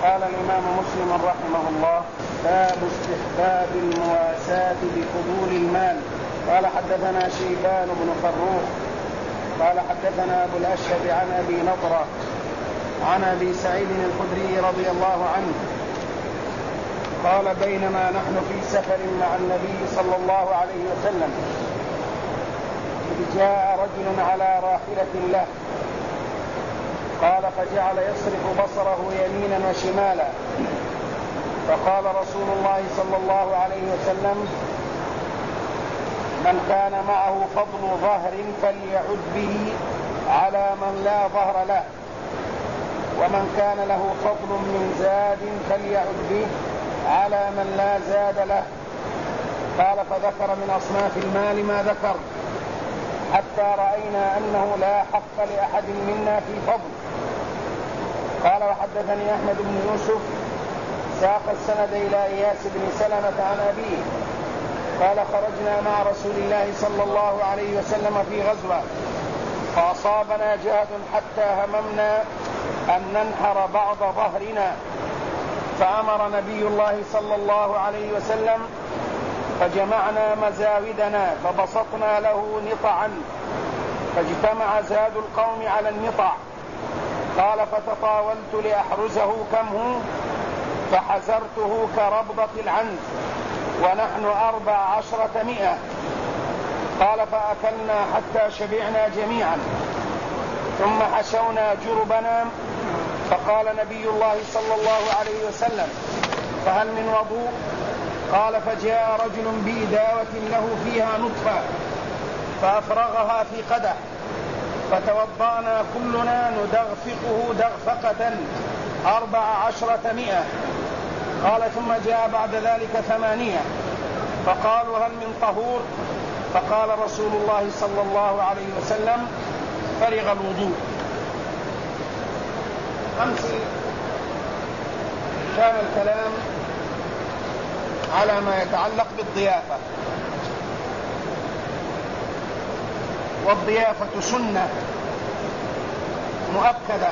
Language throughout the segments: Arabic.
قال الإمام مسلم رحمه الله: باب استحباب المواساة بفضول المال. قال حدثنا شيبان بن فروخ قال حدثنا أبو الأشهب عن أبي نضرة عن أبي سعيد الخدري رضي الله عنه قال: بينما نحن في سفر مع النبي صلى الله عليه وسلم إذ جاء رجل على راحلة له، قال: فجعل يصرف بصره يمينا وشمالا، فقال رسول الله صلى الله عليه وسلم: من كان معه فضل ظهر فليعد به على من لا ظهر له، ومن كان له فضل من زاد فليعد به على من لا زاد له. قال: فذكر من أصناف المال ما ذكر، حتى رأينا أنه لا حق لأحد منا في فضل. قال: وحدثني أحمد بن يوسف ساق السند إلى إياس بن سلمة عن أبيه قال: خرجنا مع رسول الله صلى الله عليه وسلم في غزوة، فأصابنا جهد حتى هممنا أن ننحر بعض ظهرنا، فأمر نبي الله صلى الله عليه وسلم فجمعنا مزاودنا فبسطنا له نطعا، فاجتمع زاد القوم على النطع. قال: فتطاولت لأحرزه كم هو، فحزرته كربضة العنز، ونحن 1400. قال: فأكلنا حتى شبعنا جميعا، ثم حشونا جربنا، فقال نبي الله صلى الله عليه وسلم: فهل من وضوء؟ قال: فجاء رجل بإداوة له فيها نطفة فأفرغها في قدح، فتوضأنا كلنا ندغفقه دغفقة 1400. قال: ثم جاء بعد ذلك 8، فقالوا: هل من طهور؟ فقال رسول الله صلى الله عليه وسلم: فرغ الوضوء. أمس كان الكلام على ما يتعلق بالضيافة، والضيافة سنة مؤكدة.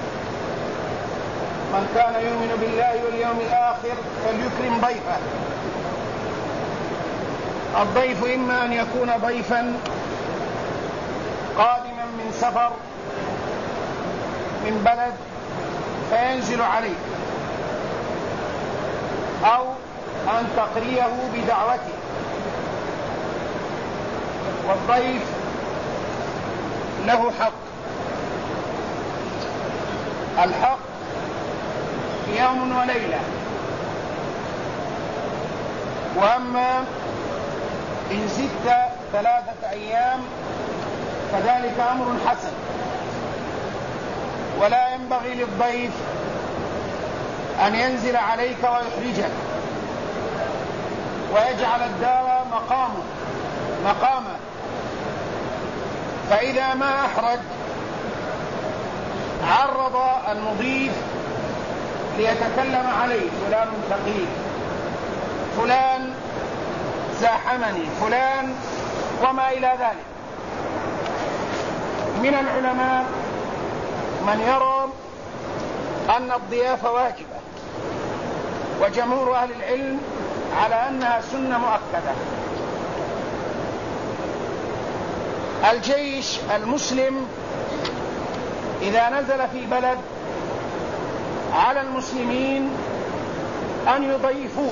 من كان يؤمن بالله واليوم الآخر فليكرم ضيفه. الضيف إما أن يكون ضيفا قادما من سفر من بلد فينزل عليه، أو أن تقريه بدعوته. والضيف له حق، الحق يوم وليلة. وأما إن زدت 3 أيام فذلك أمر حسن، ولا ينبغي للضيف أن ينزل عليك ويحرجك ويجعل الدار مقامه. فإذا ما أحرج عرض المضيف ليتكلم عليه: فلان ثقيل، فلان زاحمني، فلان، وما إلى ذلك. من العلماء من يرى أن الضيافة واجبة، وجمهور أهل العلم على أنها سنة مؤكدة. الجيش المسلم إذا نزل في بلد على المسلمين أن يضيفوه.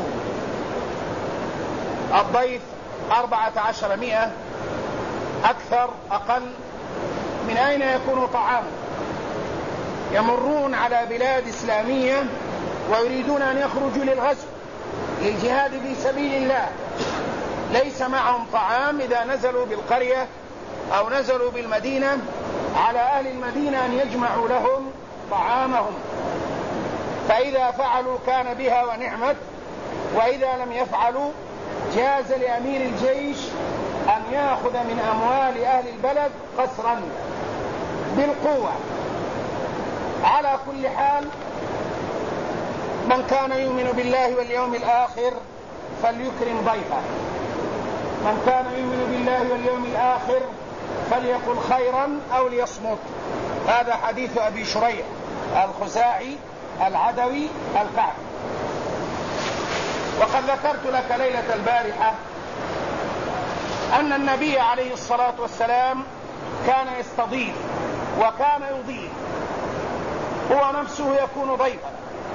الضيف 1400 أكثر أقل، من أين يكون طعامه؟ يمرون على بلاد إسلامية ويريدون أن يخرجوا للغزو للجهاد في سبيل الله، ليس معهم طعام. إذا نزلوا بالقرية أو نزلوا بالمدينة على أهل المدينة أن يجمعوا لهم طعامهم، فإذا فعلوا كان بها ونعمت، وإذا لم يفعلوا جاز لأمير الجيش أن يأخذ من أموال أهل البلد قسرا بالقوة. على كل حال، من كان يؤمن بالله واليوم الآخر فليكرم ضيفه. من كان يؤمن بالله واليوم الآخر فليقل خيرا أو ليصمت. هذا حديث أبي شريح الخزاعي العدوي الكعبي. وقد ذكرت لك ليلة البارحة أن النبي عليه الصلاة والسلام كان يستضيف وكان يضيف، هو نفسه يكون ضيفا،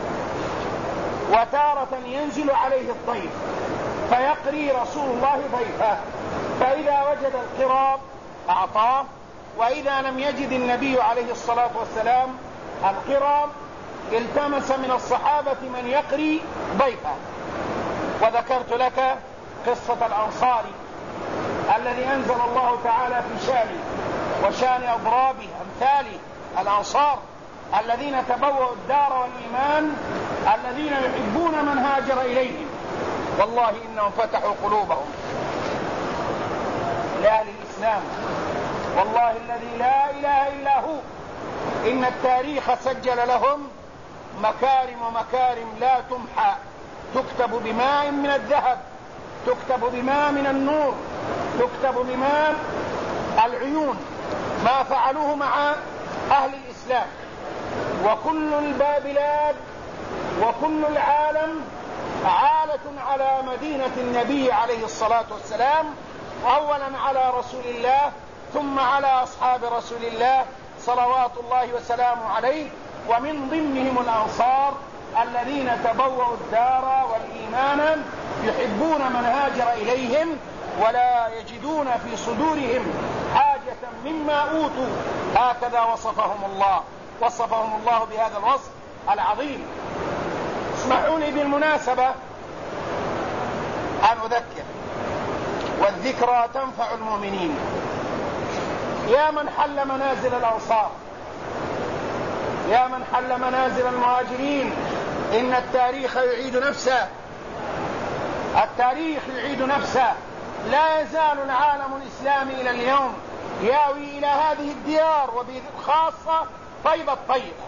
وتارة ينزل عليه الضيف فيقري رسول الله ضيفه، فإذا وجد القراب أعطاه، وإذا لم يجد النبي عليه الصلاة والسلام القراب التمس من الصحابة من يقري ضيفه. وذكرت لك قصة الأنصاري الذي أنزل الله تعالى في شانه وشان أضرابه أمثاله الأنصار الذين تبوأوا الدار والإيمان، الذين يحبون من هاجر إليهم، والله إنهم فتحوا قلوبهم لأهل الإسلام، والله الذي لا إله إلا هو إن التاريخ سجل لهم مكارم لا تمحى، تكتب بماء من الذهب، تكتب بماء من النور، تكتب بماء العيون، ما فعلوه مع أهل الإسلام. وكل البلاد وكل العالم عالة على مدينة النبي عليه الصلاة والسلام، أولا على رسول الله ثم على أصحاب رسول الله صلوات الله وسلامه عليه، ومن ضمنهم الأنصار الذين تبوأوا الدار والإيمان يحبون من هاجر إليهم ولا يجدون في صدورهم حاجة مما أوتوا. هكذا وصفهم الله بهذا الوصف العظيم. اسمحوا لي بالمناسبة أن أذكر، والذكرى تنفع المؤمنين. يا من حل منازل الأنصار، يا من حل منازل المهاجرين، إن التاريخ يعيد نفسه، التاريخ يعيد نفسه. لا يزال العالم الإسلامي إلى اليوم ياوي إلى هذه الديار، وبخاصة طيبة الطيبة.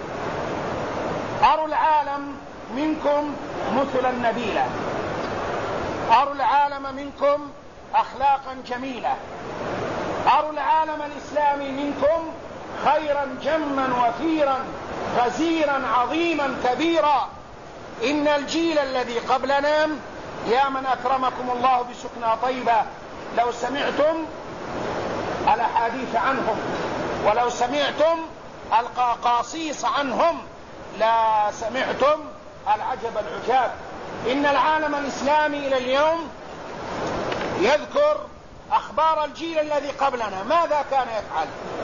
أروا العالم منكم مثلا نبيلا، أروا العالم منكم أخلاقا جميلة، أروا العالم الإسلامي منكم خيرا جما وفيرا غزيرا عظيما كبيرا. إن الجيل الذي قبلنا يا من أكرمكم الله بسكنى طيبة لو سمعتم الأحاديث عنهم ولو سمعتم القصاص عنهم لا سمعتم العجب العجاب. إن العالم الإسلامي إلى اليوم يذكر أخبار الجيل الذي قبلنا، ماذا كان يفعل،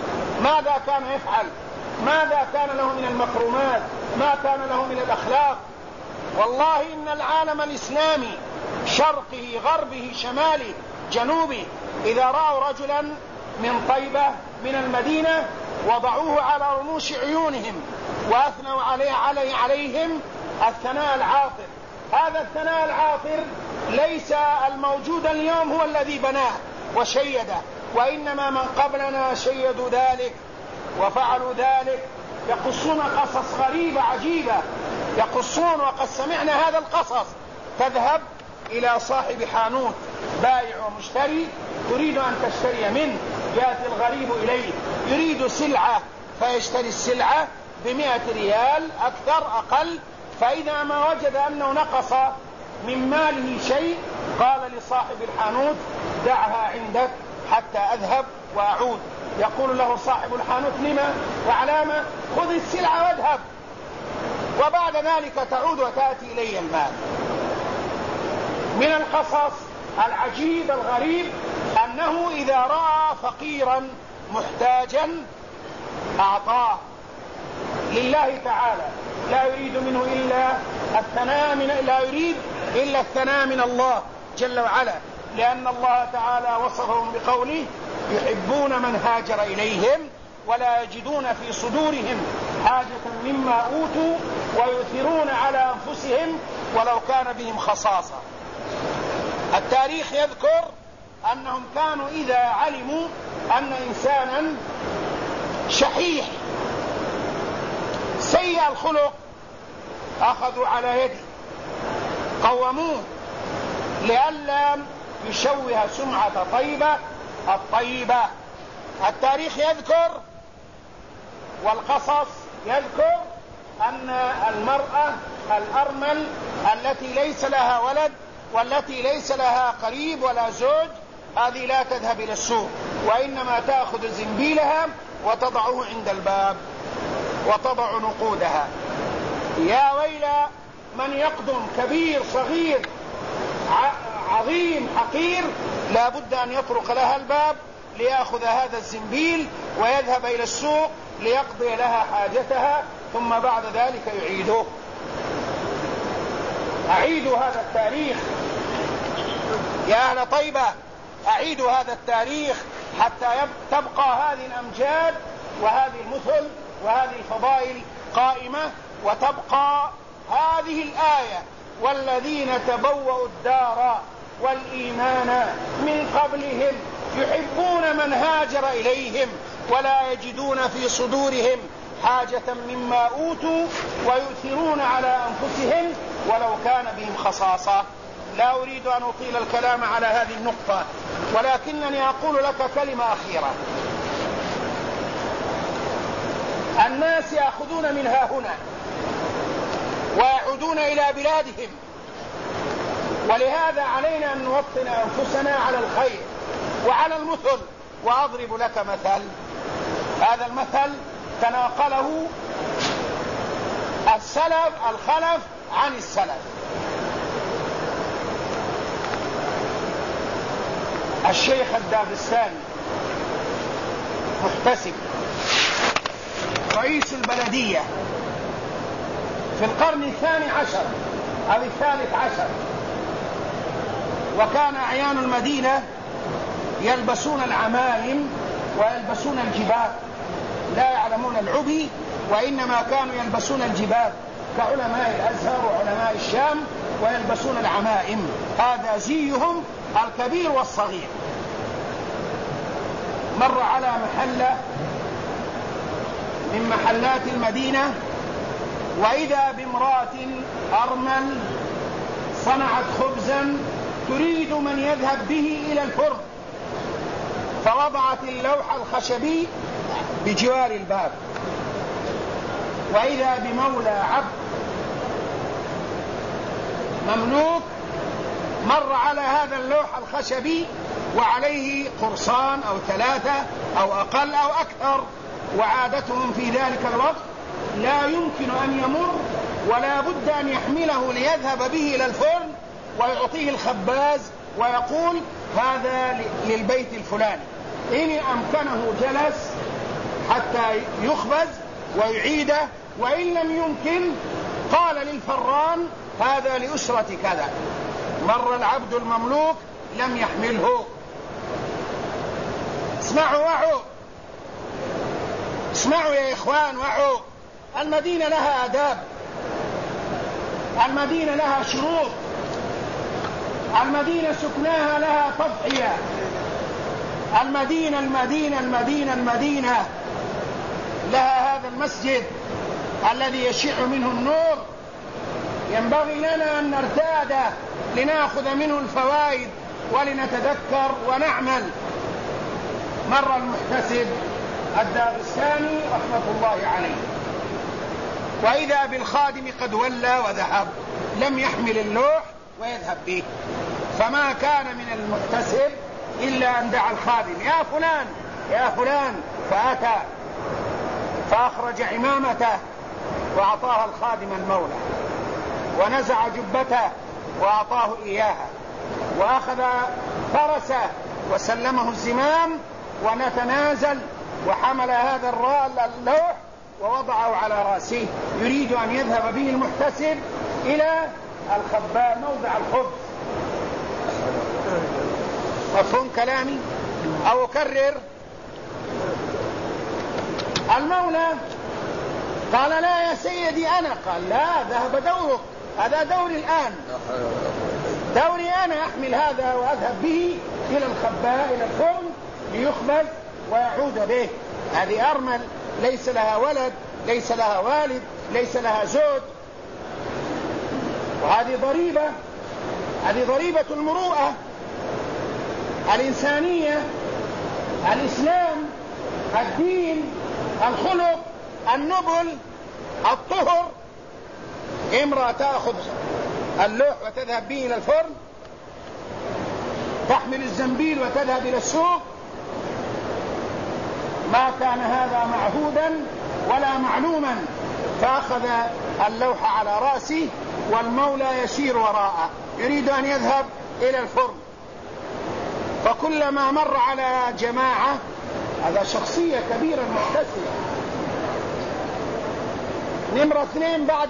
ماذا كان له من المكرمات، ما كان له من الأخلاق. والله إن العالم الإسلامي شرقه غربه شماله جنوبه إذا رأوا رجلا من طيبة من المدينة وضعوه على رموش عيونهم وأثنوا عليهم الثناء العاطر. هذا الثناء العاطر ليس الموجود اليوم هو الذي بناه وشيده، وإنما من قبلنا شيدوا ذلك وفعلوا ذلك. يقصون قصص غريبة عجيبة، يقصون وقد سمعنا هذا القصص. تذهب إلى صاحب حانوت بائع ومشتري تريد أن تشتري منه، يأتي الغريب إليه يريد سلعة فيشتري السلعة ب100 ريال أكثر أقل، فإذا ما وجد أنه نقص من ماله شيء قال لصاحب الحانوت دعها عندك حتى أذهب وأعود. يقول له صاحب الحانوت لما وعلامة؟ خذ السلعة واذهب، وبعد ذلك تعود وتأتي إلي المال. من القصص العجيب الغريب أنه إذا رأى فقيرا محتاجا أعطاه لله تعالى، لا يريد منه إلا الثناء من الله جل وعلا، لأن الله تعالى وصفهم بقوله يحبون من هاجر إليهم ولا يجدون في صدورهم حاجة مما أوتوا ويؤثرون على أنفسهم ولو كان بهم خصاصة. التاريخ يذكر أنهم كانوا إذا علموا أن إنسانا شحيح سيء الخلق أخذوا على يده قوموه لئلا يشوه سمعة الطيبة. التاريخ يذكر والقصص يذكر أن المرأة الأرمل التي ليس لها ولد والتي ليس لها قريب ولا زوج هذه لا تذهب إلى السوق، وإنما تأخذ زنبيلها وتضعه عند الباب وتضع نقودها. يا ويلى من يقدم كبير صغير عظيم حقير لا بد أن يطرق لها الباب ليأخذ هذا الزنبيل ويذهب إلى السوق ليقضي لها حاجتها، ثم بعد ذلك يعيده. أعيدوا هذا التاريخ يا أهل طيبة، أعيدوا هذا التاريخ حتى تبقى هذه الأمجاد وهذه المثل وهذه الفضائل قائمة، وتبقى هذه الآية: والذين تبوأوا الدار والإيمان من قبلهم يحبون من هاجر إليهم ولا يجدون في صدورهم حاجة مما أوتوا ويؤثرون على أنفسهم ولو كان بهم خصاصة. لا أريد أن أطيل الكلام على هذه النقطة، ولكنني أقول لك كلمة أخيرة. الناس يأخذون منها هنا ويعودون إلى بلادهم، ولهذا علينا أن نوطن أنفسنا على الخير وعلى المثل. وأضرب لك مثل، هذا المثل تناقله الخلف عن السلف. الشيخ الداغستاني محتسب رئيس البلدية في القرن 12 أو 13، وكان أعيان المدينة يلبسون العمائم ويلبسون الجباب، لا يعلمون العبي وإنما كانوا يلبسون الجباب كعلماء الأزهر وعلماء الشام، ويلبسون العمائم، هذا زيهم الكبير والصغير. مر على محلة من محلات المدينة وإذا بامرأة أرمل صنعت خبزا تريد من يذهب به إلى الفرن، فوضعت اللوح الخشبي بجوار الباب، وإذا بمولى عبد مملوك مر على هذا اللوح الخشبي وعليه قرصان أو 3 أو أقل أو أكثر، وعادتهم في ذلك الوقت لا يمكن أن يمر ولا بد أن يحمله ليذهب به إلى الفرن ويعطيه الخباز ويقول هذا للبيت الفلاني. إن أمكنه جلس حتى يخبز ويعيده، وإن لم يمكن قال للفران هذا لأسرة كذا. مر العبد المملوك لم يحمله. اسمعوا وعوا، اسمعوا يا إخوان وعوا. المدينة لها آداب، المدينة لها شروط، المدينة سكناها لها تضحية. المدينة لها هذا المسجد الذي يشع منه النور، ينبغي لنا أن نرتاده لنأخذ منه الفوائد ولنتذكر ونعمل. مر المحتسب الداغستاني رحمة الله عليه وإذا بالخادم قد ولى وذهب، لم يحمل اللوح ويذهب به، فما كان من المحتسب إلا أن دعا الخادم يا فلان يا فلان، فأتى فأخرج عمامته وأعطاها الخادم المولى، ونزع جبته وأعطاه إياها، وأخذ فرسه وسلمه الزمام ونتنازل، وحمل هذا اللوح ووضعه على رأسه، يريد أن يذهب به المحتسب إلى الخباز موضع الخبز. مفهوم كلامي أو أكرر؟ المولى قال لا يا سيدي أنا، قال لا ذهب دورك، هذا دوري الآن، دوري أنا أحمل هذا وأذهب به إلى الخباز إلى الفرن ليخبز ويعود به. هذه أرمل ليس لها ولد، ليس لها والد، ليس لها زوج، وهذه ضريبة، هذه ضريبة المروءة الإنسانية، الإسلام، الدين، الخلق، النبل، الطهر امرأة تأخذ اللوح وتذهب به إلى الفرن، تحمل الزنبيل وتذهب إلى السوق، ما كان هذا معهودا ولا معلوما، فأخذ اللوح على رأسه والمولى يسير وراءه يريد أن يذهب إلى الفرن، فكلما مر على جماعة، هذا شخصية كبيرة محتسبة. نمرة 2 بعد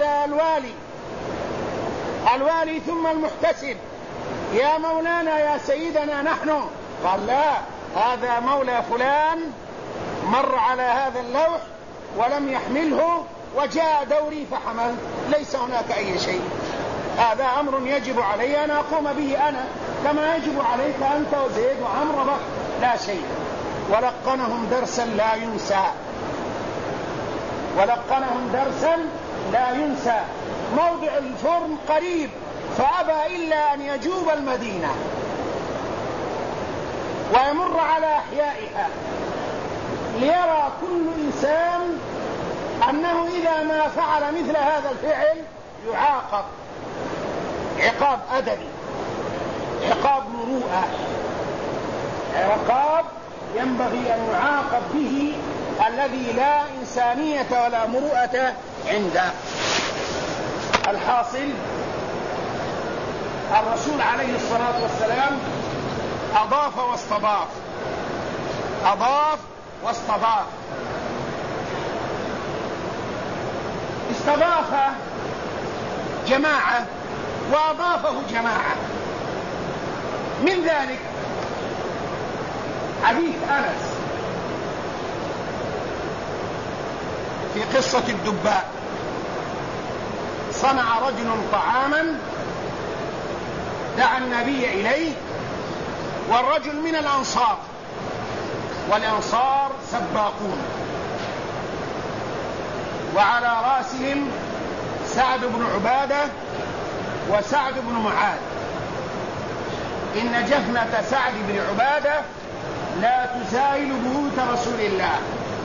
الوالي ثم المحتسب، يا مولانا يا سيدنا نحن، قال لا، هذا مولى فلان مر على هذا اللوح ولم يحمله وجاء دوري فحمل، ليس هناك أي شيء، هذا أمر يجب علي أن أقوم به أنا كما يجب عليك أنت وزيد وعمر بك، لا شيء. ولقنهم درسا لا ينسى، ولقنهم درسا لا ينسى. موضع الفرن قريب، فأبى إلا أن يجوب المدينة ويمر على أحيائها ليرى كل إنسان أنه إذا ما فعل مثل هذا الفعل يعاقب عقاب أدبي، عقاب مروءة، عقاب ينبغي أن يعاقب به الذي لا إنسانية ولا مروءة عنده. الحاصل الرسول عليه الصلاة والسلام أضاف واستضاف، أضاف واستضاف. استضاف جماعة وأضافه جماعة. من ذلك حديث أنس في قصة الدباء. صنع رجل طعاما دعا النبي إليه، والرجل من الأنصار، والأنصار سباقون، وعلى رأسهم سعد بن عبادة وسعد بن معاذ. إن جفنة سعد بن عبادة لا تزايل بيوت رسول الله،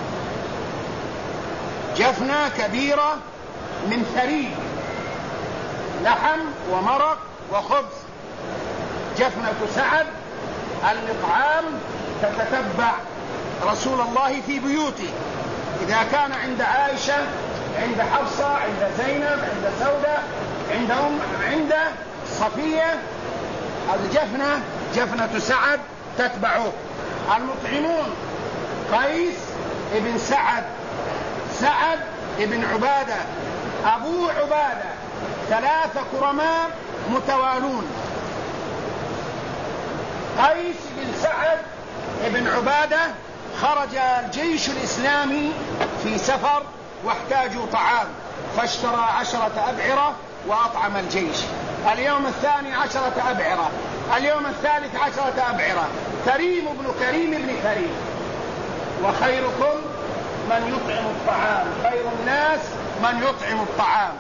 جفنة كبيرة من ثريد، لحم ومرق وخبز. جفنة سعد الإطعام تتتبع رسول الله في بيوته، إذا كان عند عائشة، عند حفصة، عند زينب، عند سودة، عند صفية، الجفنة جفنة سعد تتبعه. المطعمون قيس ابن سعد، سعد ابن عبادة، أبو عبادة، 3 كرماء متوالون. قيس بن سعد ابن عبادة خرج الجيش الإسلامي في سفر واحتاجوا طعام، فاشترى 10 أبعرة وأطعم الجيش. اليوم 12 أبعرة، اليوم 13 أبعرة. كريم بن كريم بن كريم. وخيركم من يطعم الطعام، خير الناس من يطعم الطعام.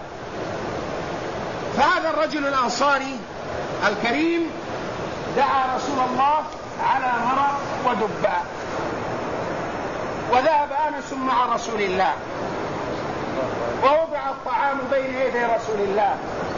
فهذا الرجل الأنصاري الكريم دعا رسول الله على مرق ودباء، وذهب أنس مع رسول الله، ووضع الطعام بين يدي رسول الله،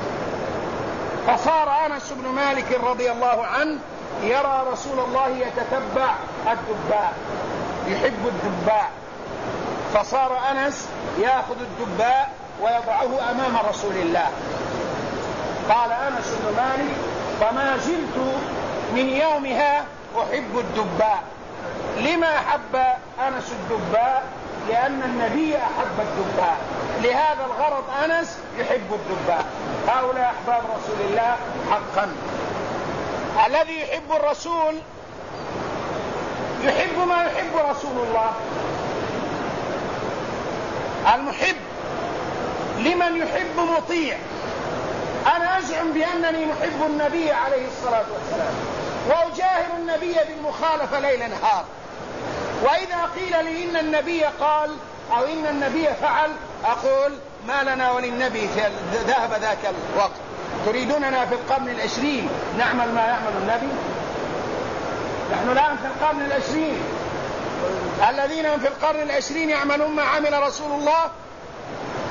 فصار أنس بن مالك رضي الله عنه يرى رسول الله يتتبع الدباء، يحب الدباء، فصار أنس يأخذ الدباء ويضعه أمام رسول الله. قال أنس بن مالك: فما زلت من يومها أحب الدباء. لما أحب أنس الدباء؟ لأن النبي أحب الدباء، لهذا الغرض أنس يحب الدباء. هؤلاء أحباب رسول الله حقا. الذي يحب الرسول يحب ما يحب رسول الله. المحب لمن يحب مطيع. أنا أزعم بأنني محب النبي عليه الصلاة والسلام، وأجاهر النبي بالمخالفة ليل نهار، وإذا قيل لي إن النبي قال أو إن النبي فعل أقول: ما لنا وللنبي ذهب ذاك الوقت، تريدوننا في القرن 20 نعمل ما يعمل النبي؟ نحن الآن في القرن 20، الذين هم في القرن 20 يعملون ما عمل رسول الله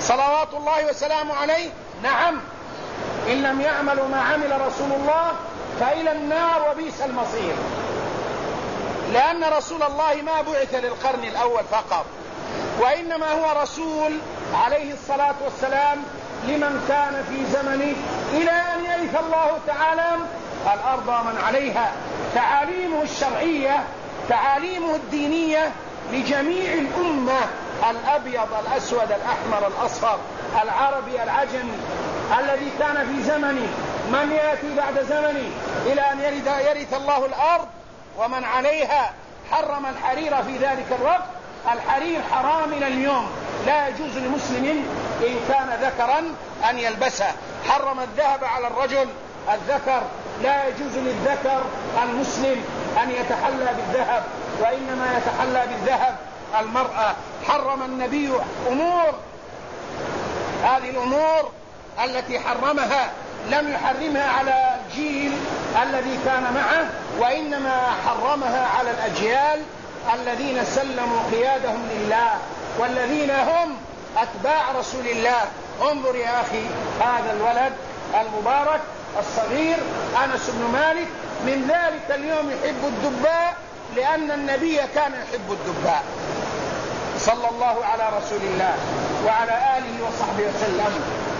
صلوات الله وسلامه عليه؟ نعم، إن لم يعملوا ما عمل رسول الله فإلى النار وبئس المصير، لأن رسول الله ما بعث للقرن الأول فقط، وإنما هو رسول عليه الصلاة والسلام لمن كان في زمنه إلى أن يرث الله تعالى الأرض ومن عليها. تعاليمه الشرعية، تعاليمه الدينية لجميع الأمة، الأبيض الأسود الأحمر الأصفر العربي العجمي، الذي كان في زمنه من يأتي بعد زمنه إلى أن يرث الله الأرض ومن عليها. حرم الحرير في ذلك الوقت، الحرير حرام إلى اليوم، لا يجوز لمسلم إن كان ذكرا أن يلبسه. حرم الذهب على الرجل الذكر، لا يجوز للذكر المسلم أن يتحلى بالذهب، وإنما يتحلى بالذهب المرأة. حرم النبي أمور، هذه الأمور التي حرمها لم يحرمها على الجيل الذي كان معه، وإنما حرمها على الأجيال الذين سلموا قيادهم لله والذين هم أتباع رسول الله. انظر يا أخي هذا الولد المبارك الصغير أنس بن مالك من ذلك اليوم يحب الدباء، لأن النبي كان يحب الدباء صلى الله على رسول الله وعلى آله وصحبه وسلم.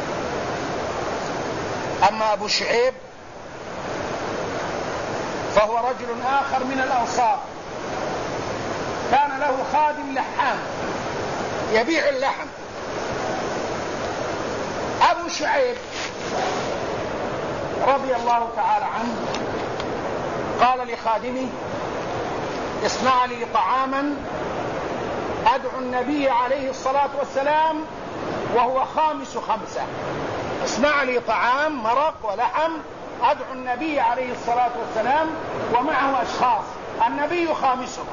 أما أبو شعيب فهو رجل آخر من الأنصار، كان له خادم لحام يبيع اللحم. أبو شعيب رضي الله تعالى عنه قال لخادمه: اصنع لي طعاما أدعو النبي عليه الصلاة والسلام وهو خامس خمسة. اصنع لي طعام مرق ولحم أدعو النبي عليه الصلاة والسلام ومعه أشخاص، النبي خامسهم.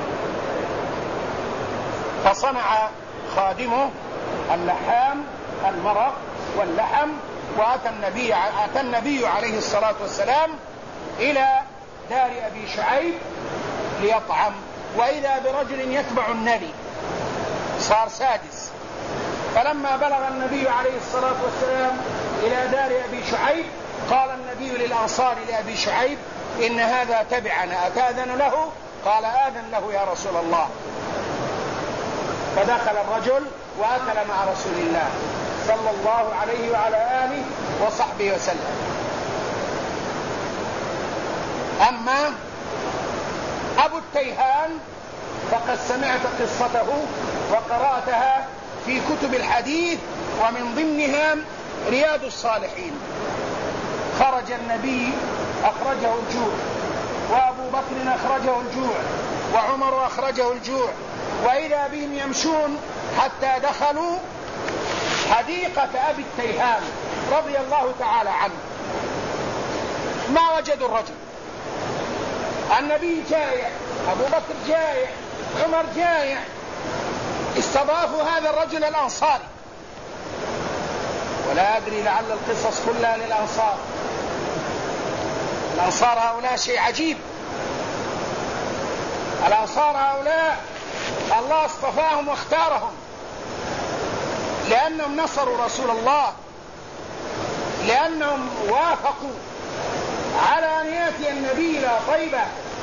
فصنع خادمه اللحام المرق واللحم، وأتى النبي عليه الصلاة والسلام إلى دار أبي شعيب ليطعم، وإذا برجل يتبع النبي، صار سادس. فلما بلغ النبي عليه الصلاة والسلام إلى دار أبي شعيب قال النبي للأنصار لأبي شعيب: إن هذا تبعنا، أتأذن له؟ قال: آذن له يا رسول الله. فدخل الرجل وأكل مع رسول الله صلى الله عليه وعلى آله وصحبه وسلم. أما أبو التيهان فقد سمعت قصته وقرأتها في كتب الحديث، ومن ضمنها رياض الصالحين. خرج النبي أخرجه الجوع، وأبو بكر أخرجه الجوع، وعمر أخرجه الجوع، وإذا بهم يمشون حتى دخلوا حديقة أبي التيهان رضي الله تعالى عنه. ما وجدوا الرجل، النبي جائع، أبو بكر جائع، عمر جائع. استضافوا هذا الرجل الأنصاري، ولا أدري لعل القصص كلها للأنصار. الأنصار هؤلاء شيء عجيب، الأنصار هؤلاء الله اصطفاهم واختارهم لأنهم نصروا رسول الله، لأنهم وافقوا على أن يأتي النبي إلى طيبة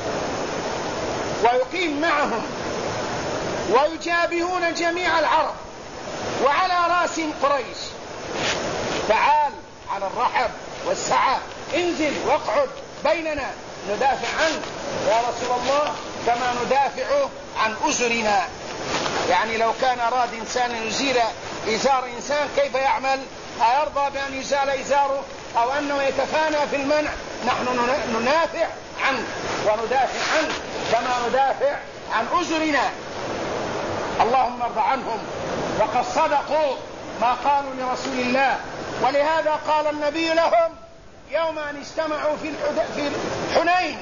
ويقيم معهم ويجابهون جميع العرب، وعلى رأسهم قريش. تعال على الرحب والسعة، انزل واقعد بيننا ندافع عنك يا رسول الله كما ندافع عن أزرنا. يعني لو كان أراد إنسان يزيل إزار إنسان كيف يعمل؟ أيرضى بأن يزال إزاره أو أنه يتفانى في المنع؟ نحن ننافع عنه وندافع عنه كما ندافع عن أزرنا. اللهم ارض عنهم، وقد صدقوا ما قالوا لرسول الله. ولهذا قال النبي لهم يوم أن اجتمعوا في حنين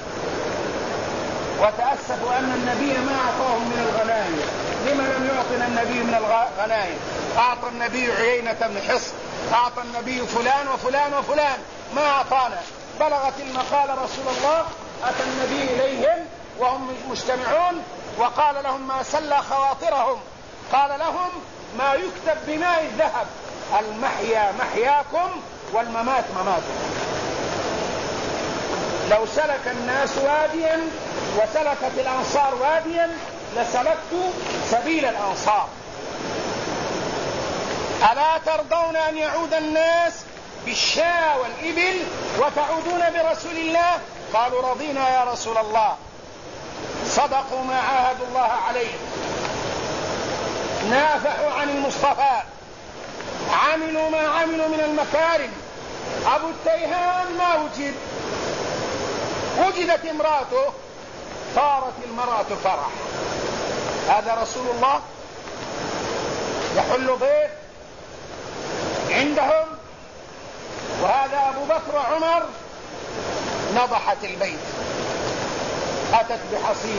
وتأسفوا أن النبي ما أعطاهم من الغنائم. لما لم يعطنا النبي من الغنائم؟ أعطى النبي عيينة بن حصن، أعطى النبي فلان وفلان وفلان، ما أعطانا. بلغت المقالة رسول الله، أتى النبي إليهم وهم مجتمعون وقال لهم ما سلى خواطرهم، قال لهم ما يكتب بماء الذهب: المحيا محياكم والممات مماتكم. لو سلك الناس واديا وسلكت الأنصار واديا لسلكت سبيل الأنصار. ألا ترضون أن يعود الناس بالشاة والإبل وتعودون برسول الله؟ قالوا رضينا يا رسول الله. صدقوا ما عاهدوا الله عليه، نافحوا عن المصطفى، عملوا ما عملوا من المكارم. أبو التيهان ما وجد، وجدت امراته، صارت المرأة فرح. هذا رسول الله يحل ضيف عندهم، وهذا أبو بكر وعمر نضحت البيت، أتت بحصير،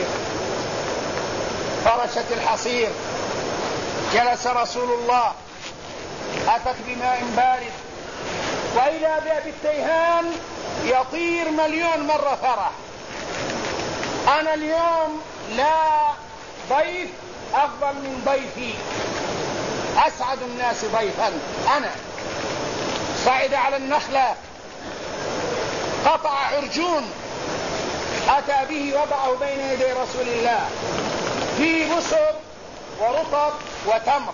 فرشت الحصير، جلس رسول الله، أتت بماء بارد، وإذا بأبي التيهان يطير مليون مرة فرح. أنا اليوم لا ضيف أفضل من ضيفي، أسعد الناس ضيفا أنا. صعد على النخلة، قطع عرجون، أتى به وضعه بين يدي رسول الله، فيه بصر ورطب وتمر،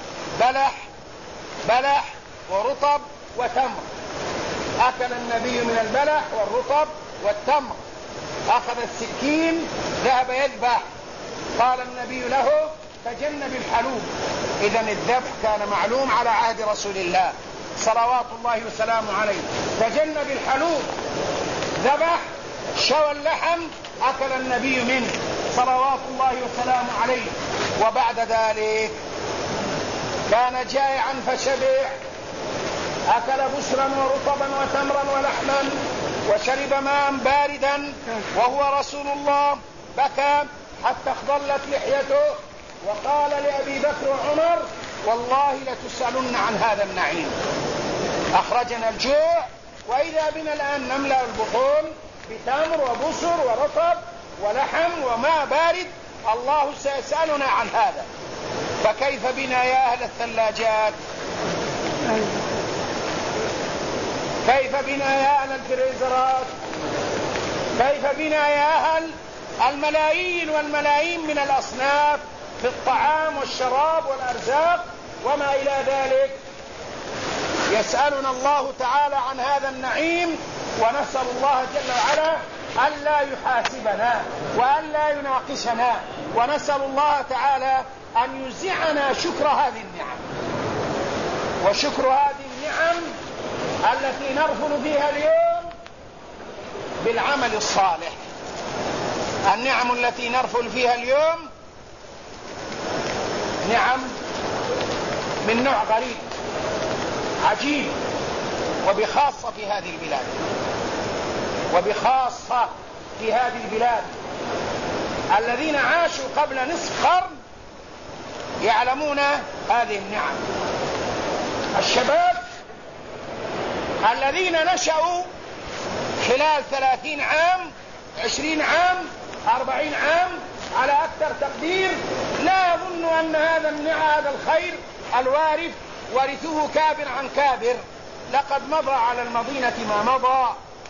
بلح ورطب وتمر. أكل النبي من البلح والرطب والتمر، أخذ السكين ذهب يذبح، قال النبي له: تجنب الحلوب. إذن الذبح كان معلوم على عهد رسول الله صلوات الله وسلامه عليه. تجنب الحلوب، ذبح، شوى اللحم، أكل النبي منه صلوات الله وسلامه عليه. وبعد ذلك كان جائعا فشبع، أكل بسرا ورطبا وتمرا ولحما، وشرب ماء باردا، وهو رسول الله بكى حتى اخضلت لحيته، وقال لأبي بكر وعمر: والله لتسألن عن هذا النعيم. أخرجنا الجوع، وإذا بنا الآن نملأ البطون بتمر وبسر ورطب ولحم وماء بارد. الله سيسألنا عن هذا، فكيف بنا يا أهل الثلاجات؟ كيف بنا يا أهل الفريزرات؟ كيف بنا يا أهل الملايين والملايين من الأصناف في الطعام والشراب والأرزاق وما إلى ذلك؟ يسألنا الله تعالى عن هذا النعيم، ونسأل الله جل وعلا ألا يحاسبنا وألا يناقشنا، ونسأل الله تعالى أن يزعنا شكر هذه النعم. وشكر هذه النعم التي نرفض فيها اليوم بالعمل الصالح. النعم التي نرفض فيها اليوم نعم من نوع غريب عجيب، وبخاصة في هذه البلاد، وبخاصة في هذه البلاد. الذين عاشوا قبل نصف قرن يعلمون هذه النعم. الشباب الذين نشأوا خلال 30 عام 20 عام 40 عام على أكثر تقدير لا يظن أن هذا الخير الوارث ورثوه كابر عن كابر. لقد مضى على المدينة ما مضى،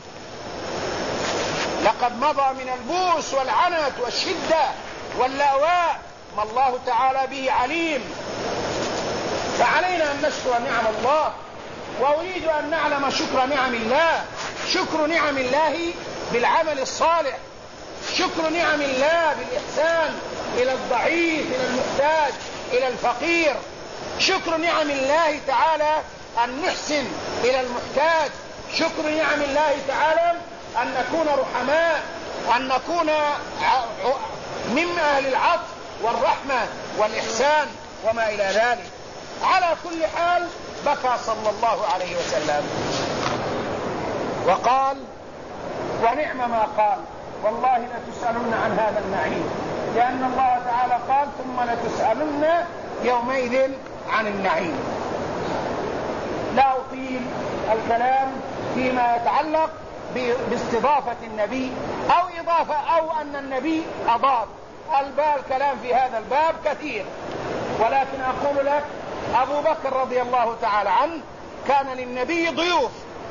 لقد مضى من البؤس والعنت والشدة واللأواء ما الله تعالى به عليم. فعلينا أن نشكر نعم الله، وأريد أن نعلم شكر نعم الله. شكر نعم الله بالعمل الصالح، شكر نعم الله بالإحسان إلى الضعيف، إلى المحتاج، إلى الفقير. شكر نعم الله تعالى أن نحسن إلى المحتاج. شكر نعم الله تعالى أن نكون رحماء، أن نكون من أهل العطف والرحمة والإحسان وما إلى ذلك. على كل حال بكى صلى الله عليه وسلم وقال: ونعم ما قال، والله لتسألن عن هذا النعيم، لأن الله تعالى قال: ثم لتسألن يومئذ عن النعيم. لا أطيل الكلام فيما يتعلق باستضافة النبي أو إضافة أو أن النبي أضاف. الكلام في هذا الباب كثير، ولكن أقول لك أبو بكر رضي الله تعالى عنه كان للنبي ضيوف،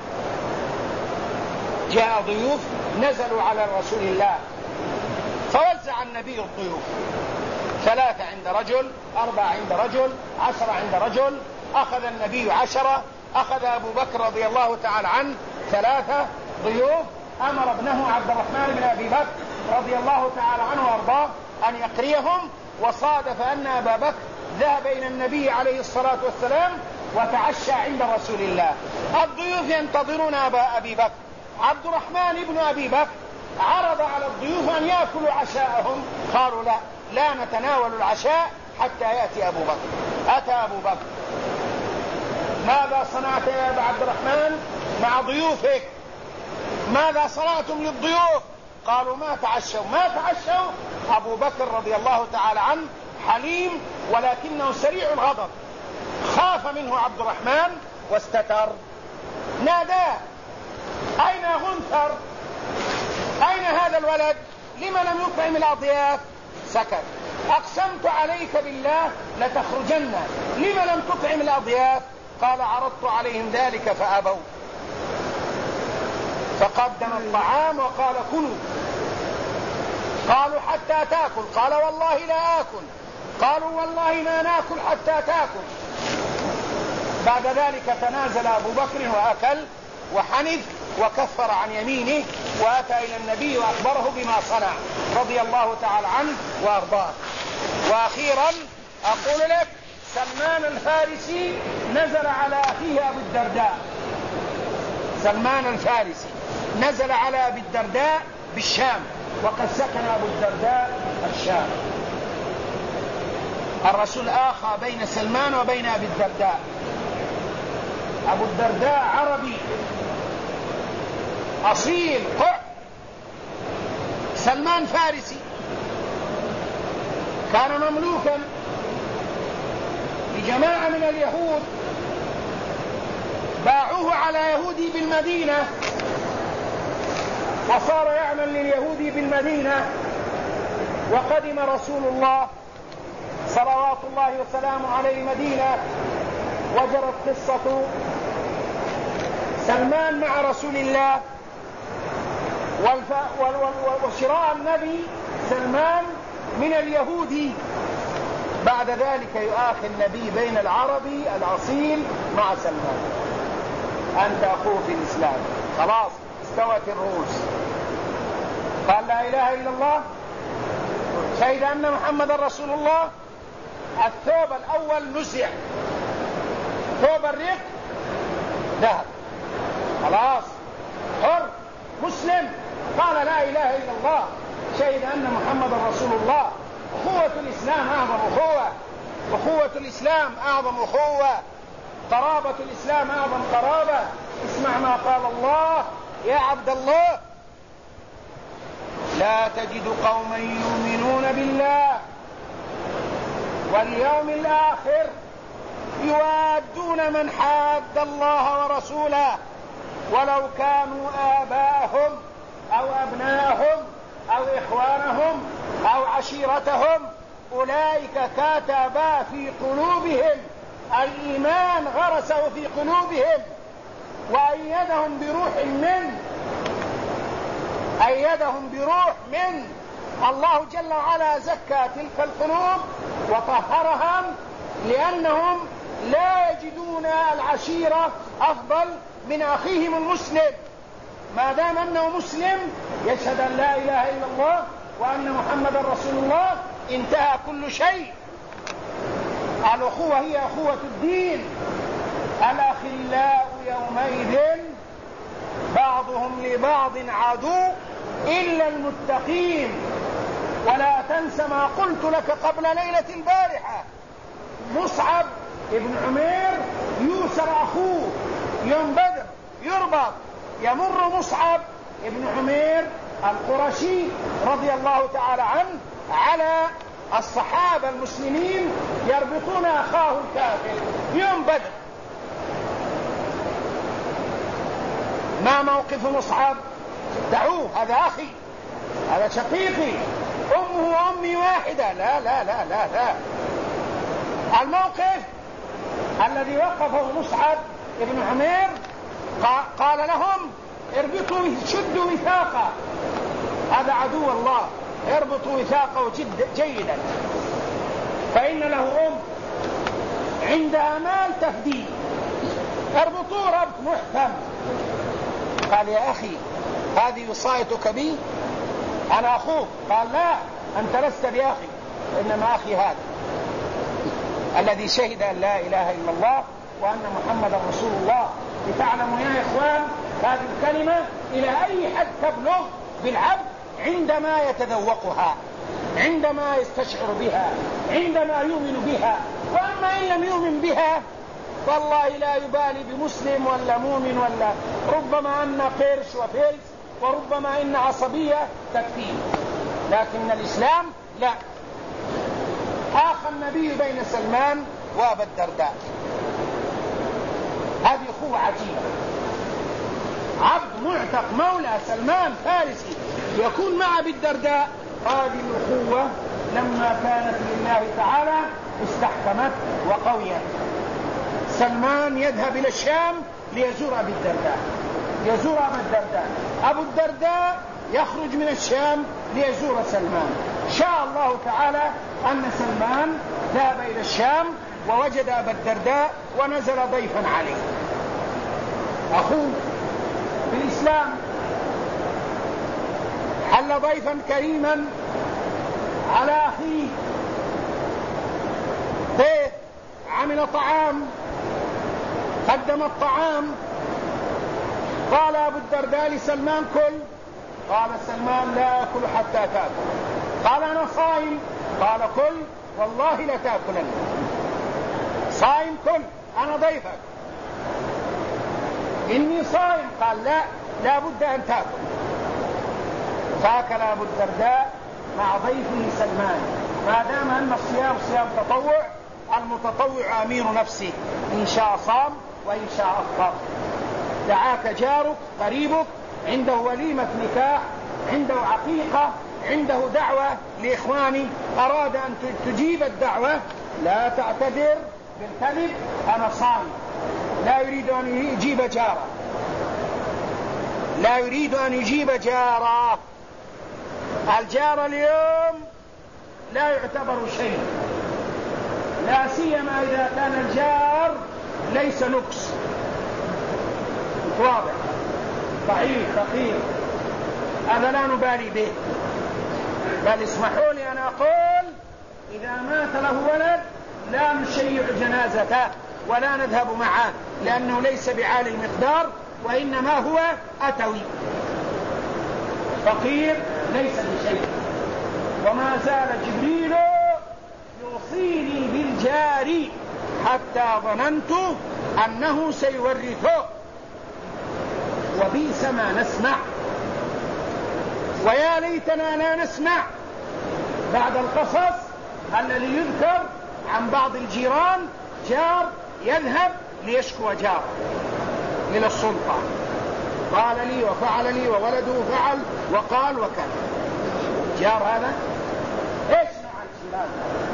جاء ضيوف نزلوا على رسول الله فوزع النبي الضيوف، 3 عند رجل، 4 عند رجل، 10 عند رجل. أخذ النبي 10، أخذ أبو بكر رضي الله تعالى عنه 3 ضيوف. أمر ابنه عبد الرحمن بن أبي بكر رضي الله تعالى عنه وأرضاه أن يقريهم، وصادف أن أبا بكر ذهب إلى النبي عليه الصلاة والسلام وتعشى عند رسول الله. الضيوف ينتظرون أبي بكر. عبد الرحمن بن أبي بكر عرض على الضيوف أن يأكلوا عشاءهم، قالوا لا نتناول العشاء حتى يأتي أبو بكر. أتى أبو بكر. ماذا صنعت يا أبا عبد الرحمن مع ضيوفك؟ ماذا صنعتم للضيوف؟ قالوا ما تعشوا. أبو بكر رضي الله تعالى عنه حليم ولكنه سريع الغضب، خاف منه عبد الرحمن واستتر. ناداه: أين غنثر؟ أين هذا الولد؟ لما لم يطعم الأضياف؟ سكت. أقسمت عليك بالله لتخرجن، لما لم تطعم الأضياف؟ قال: عرضت عليهم ذلك فأبوا. فقدم الطعام وقال: كلوا. قالوا: حتى تأكل. قال: والله لا آكل. قالوا: والله ما نأكل حتى تأكل. بعد ذلك تنازل أبو بكر وأكل وحنث وكفر عن يمينه، وأتى إلى النبي وأخبره بما صنع رضي الله تعالى عنه وأرضاه. وأخيرا أقول لك: سلمان الفارسي نزل على أخيه أبي الدرداء. سلمان الفارسي نزل على أبي الدرداء بالشام، وقد سكن أبو الدرداء الشام. الرسول آخى بين سلمان وبين أبي الدرداء. أبو الدرداء عربي أصيل قع، سلمان فارسي، كان مملوكا لجماعة من اليهود، باعوه على يهودي بالمدينة وصار يعمل لليهودي بالمدينة. وقدم رسول الله صلوات الله وسلامه عليه مدينة، وجرت قصة سلمان مع رسول الله وشراء النبي سلمان من اليهودي. بعد ذلك يؤاخي النبي بين العربي الأصيل مع سلمان: أنت أخوه في الإسلام، خلاص استوت الرؤوس. قال: لا إله إلا الله، شهد أن محمد رسول الله. الثوب الأول نزع، ثوب الرق ذهب، خلاص حر مسلم. قال: لا إله إلا الله، شهد أن محمد رسول الله. أخوة الإسلام أعظم أخوة، أخوة الإسلام أعظم أخوة، قرابة الإسلام أعظم قرابة. اسمع ما قال الله يا عبد الله: لا تجد قوما يؤمنون بالله واليوم الآخر يوادون من حاد الله ورسوله ولو كانوا آباءهم أو أبناءهم أو إخوانهم أو عشيرتهم، أولئك كتب في قلوبهم الإيمان، غرسه في قلوبهم وأيدهم بروح منه، أيدهم بروح منه. الله جل وعلا زكى تلك القلوب وطهرهم، لأنهم لا يجدون العشيرة أفضل من أخيهم المسلم. ما دام أنه مسلم يشهد أن لا إله إلا الله وأن محمد رسول الله، انتهى كل شيء. الأخوة هي أخوة الدين. الأخلاء يومئذ بعضهم لبعض عدو إلا المتقين. ولا تنس ما قلت لك قبل ليلة البارحة: مصعب ابن عمير يوسر أخوه يوم بدر يربط، يمر مصعب ابن عمير القرشي رضي الله تعالى عنه على الصحابة المسلمين يربطون أخاه الكافر يوم بدر. ما موقف مصعب؟ دعوه، هذا أخي، هذا شقيقي، أمه وأمي واحدة. لا لا لا لا لا. الموقف الذي وقفه مصعب بن عمير قال لهم اربطوا شدوا وثاقا، هذا عدو الله، اربطوا وثاقه جيدا فإن له عندها مال تفديه، اربطوا ربط محكم. قال يا أخي هذه وصايتك بي، أنا أخوك. قال لا، أنت لست بأخي، إنما أخي هذا الذي شهد أن لا إله إلا الله وأن محمد رسول الله. لتعلموا يا إخوان هذه الكلمة إلى أي حد تبلغ بالعبد عندما يتذوقها، عندما يستشعر بها، عندما يؤمن بها. وأما إن لم يؤمن بها والله لا يبالي بمسلم ولا مؤمن، ولا ربما أن قرش وفلس، وربما إن عصبية تكفيه، لكن الإسلام لا. آخى النبي بين سلمان وأبا الدرداء، هذه أخوة عجيبة. عبد معتق مولى سلمان فارسي يكون مع أبي الدرداء، هذه الأخوة لما كانت لله تعالى استحكمت وقويت. سلمان يذهب إلى الشام ليزور أبي الدرداء، يزور أبا الدرداء، أبو الدرداء يخرج من الشام ليزور سلمان. شاء الله تعالى أن سلمان ذهب إلى الشام ووجد أبا الدرداء ونزل ضيفا عليه، أخوه بالإسلام، حل ضيفا كريما على أخيه، ضيف عمل طعام، قدم الطعام. قال أبو الدرداء لسلمان كل، قال سلمان لا أكل حتى تأكل. قال أنا صائم، قال كل والله لا تأكلن، صائم كل، أنا ضيفك. إني صائم، قال لا بد أن تأكل. فأكل أبو الدرداء مع ضيفه سلمان. ما دام أن الصيام صيام تطوع، المتطوع أمير نفسه، إن شاء صام وإن شاء أفطر. دعاك جارك قريبك عنده وليمة نكاح، عنده عقيقة، عنده دعوة لإخواني، أراد أن تجيب الدعوة، لا تعتذر بالكذب، أنا صائم. لا يريد أن يجيب جاره، لا يريد أن يجيب جاره. الجار اليوم لا يعتبر شيء، لا سيما إذا كان الجار ليس نقص، واضح، ضعيف فقير، هذا لا نبالي به. بل اسمحوا لي أن أقول إذا مات له ولد لا نشيع جنازته ولا نذهب معه، لأنه ليس بعالي المقدار، وإنما هو أتوي فقير ليس بشيء. وما زال جبريل يوصيني بالجار حتى ظننت أنه سيورثه، وبئس ما نسمع، ويا ليتنا لا نسمع بعد القصص الذي يذكر عن بعض الجيران، جار يذهب ليشكو جاره إلى السلطة، قال لي وفعل لي وولده فعل وقال وكان. جار هذا ايش نوع الجيران؟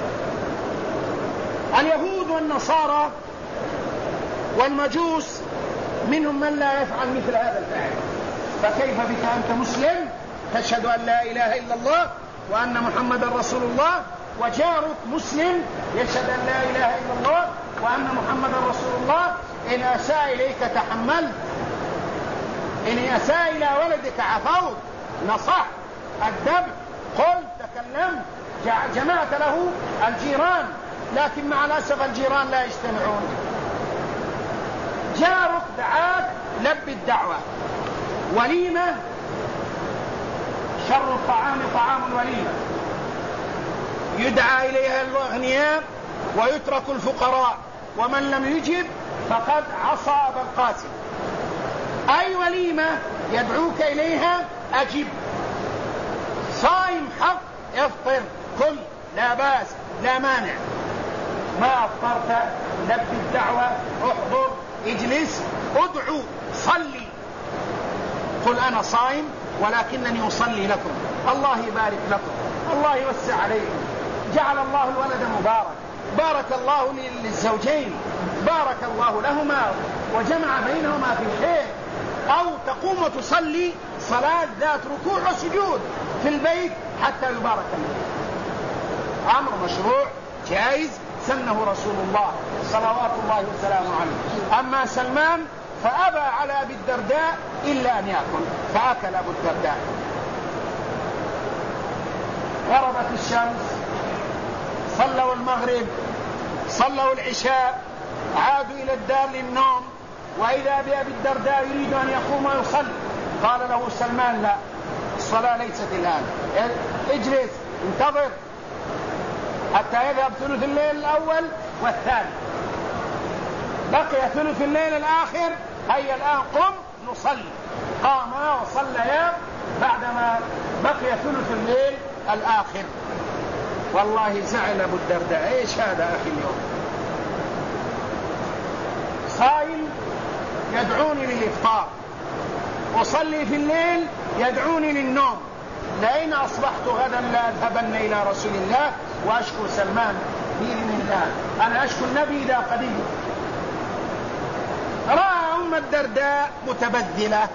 اليهود والنصارى والمجوس منهم من لا يفعل مثل هذا الفعل، فكيف بك أنت مسلم تشهد أن لا إله إلا الله وأن محمد رسول الله، وجارك مسلم يشهد أن لا إله إلا الله وأن محمد رسول الله، إن أساء إليك تحمل، إن أساء إلى ولدك عفوت، نصح، أدب، قل، تكلم، جمعت له الجيران. لكن مع الأسف الجيران لا يجتمعون. جارك دعاك، لب الدعوة. وليمة، شر الطعام طعام الوليمة، يدعى إليها الأغنياء ويترك الفقراء، ومن لم يجب فقد عصى أبا القاسم. أي وليمة يدعوك إليها أجب. صائم حق افطر كل، لا باس لا مانع. ما أفطرت لب الدعوة، احضر، اجلس، ادعو، صلي، قل أنا صائم ولكنني أصلي لكم، الله يبارك لكم، الله يوسع عليكم، جعل الله الولد مبارك، بارك الله للزوجين، بارك الله لهما وجمع بينهما في الخير، أو تقوم وتصلي صلاة ذات ركوع وسجود في البيت حتى يبارك الله. أمر مشروع جائز سنه رسول الله صلوات الله وسلامه عليه. أما سلمان فأبى على أبي الدرداء إلا أن يأكل، فأكل أبو الدرداء. غربت الشمس، صلوا المغرب، صلوا العشاء، عادوا إلى الدار للنوم، وإذا بأبي الدرداء يريد أن يقوم ويصلي، قال له سلمان: لا، الصلاة ليست الآن، اجلس انتظر حتى يذهب ثلث الليل الأول والثاني، بقي ثلث الليل الآخر، هيا الآن قم نصلي. قاما وصليا بعدما بقي ثلث الليل الآخر. والله زعل أبو الدرداء. ايش هذا أخي اليوم؟ صائم يدعوني للإفطار، أصلي في الليل يدعوني للنوم، لئن أصبحت غدا لا أذهبن إلى رسول الله وأشكو سلمان بإذن الله. أنا أشكو النبي إذا قدم. رأى أم الدرداء متبذلة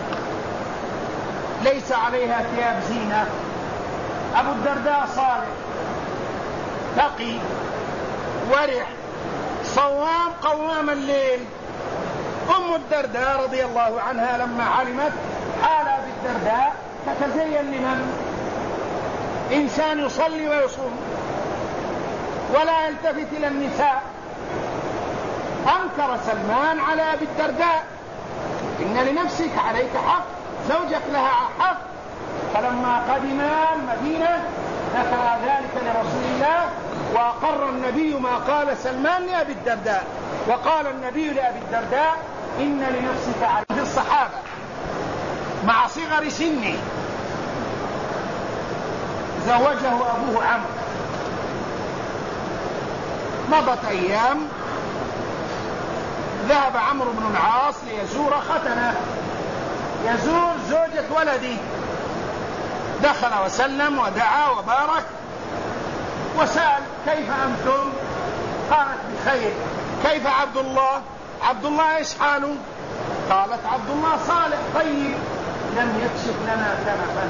ليس عليها ثياب زينة. أبو الدرداء صالح تقي ورع صوام قوام الليل. أم الدرداء رضي الله عنها لما علمت حال أبي الدرداء تتزين لمن؟ إنسان يصلي ويصوم ولا يلتفت إلى النساء. أنكر سلمان على أبي الدرداء: إن لنفسك عليك حق، زوجك لها حق. فلما قدما المدينة ذكر ذلك لرسول الله، وأقر النبي ما قال سلمان لأبي الدرداء. وقال النبي لأبي الدرداء: إن لنفسك عليك. في الصحابة مع صغر سنه زوجه أبوه عمرو. مضت أيام، ذهب عمرو بن العاص ليزور ختنه، يزور زوجة ولده. دخل وسلم ودعا وبارك وسأل: كيف أنتم؟ قالت: بخير. كيف عبد الله؟ عبد الله إيش حاله؟ قالت: عبد الله صالح طيب، لم يكشف لنا كنفا،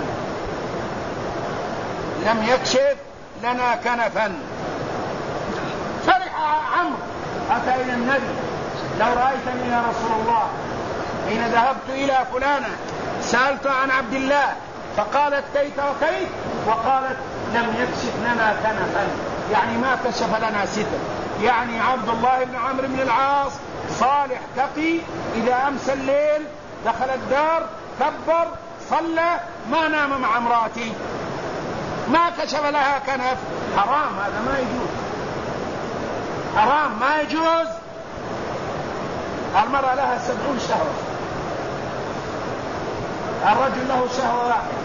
لم يكشف لنا كنفا. فرح عمرو، أتى إلى النبي: لو رأيتني يا رسول الله حين ذهبت إلى فلانة سألت عن عبد الله فقالت كيت وكيت، وقالت لم يكشف لنا كنفا، يعني ما كشف لنا ستر. يعني عبد الله بن عمرو بن العاص صالح تقي، إذا أمس الليل دخل الدار كبر صلى، ما نام مع امراته، ما كشف لها كنف. حرام، هذا ما يجوز، حرام ما يجوز. المرأة لها 70 شهوة، الرجل له شهوة واحدة.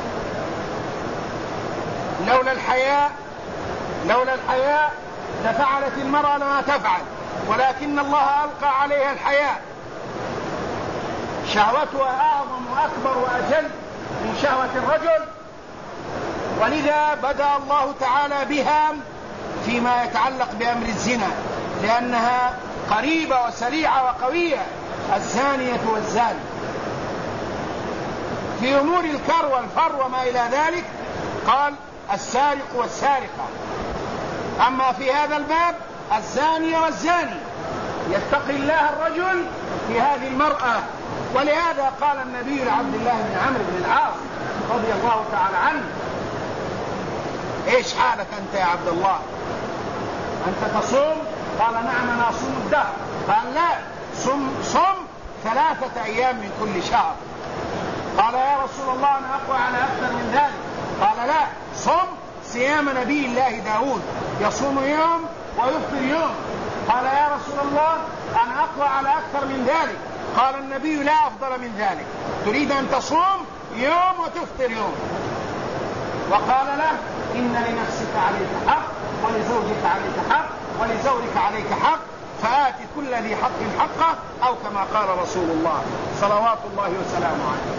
لولا الحياء لفعلت المرأة ما تفعل، ولكن الله ألقى عليها الحياء. شهوتها أعظم وأكبر وأجل من شهوة الرجل، ولذا بدأ الله تعالى بها فيما يتعلق بأمر الزنا، لأنها قريبة وسريعة وقوية، الزانية والزاني. في أمور الكر والفر وما إلى ذلك قال السارق والسارقة. أما في هذا الباب الزانية والزاني، يتقي الله الرجل في هذه المرأة. ولهذا قال النبي لعبد الله بن عمرو بن العاص رضي الله تعالى عنه: ايش حالك انت يا عبد الله؟ انت تصوم؟ قال: نعم انا اصوم الدهر. قال: لا، صم 3 أيام من كل شهر. قال: يا رسول الله انا اقوى على اكثر من ذلك. قال: لا، صم صيام نبي الله داود، يصوم يوم ويفطر يوم. قال: يا رسول الله انا اقوى على اكثر من ذلك. قال النبي: لا أفضل من ذلك، تريد أن تصوم يوم وتفطر يوم. وقال له: إن لنفسك عليك حق، ولزوجك عليك حق، ولزوجك عليك حق، فآت كل ذي حق حقه، أو كما قال رسول الله صلوات الله وسلامه عليه.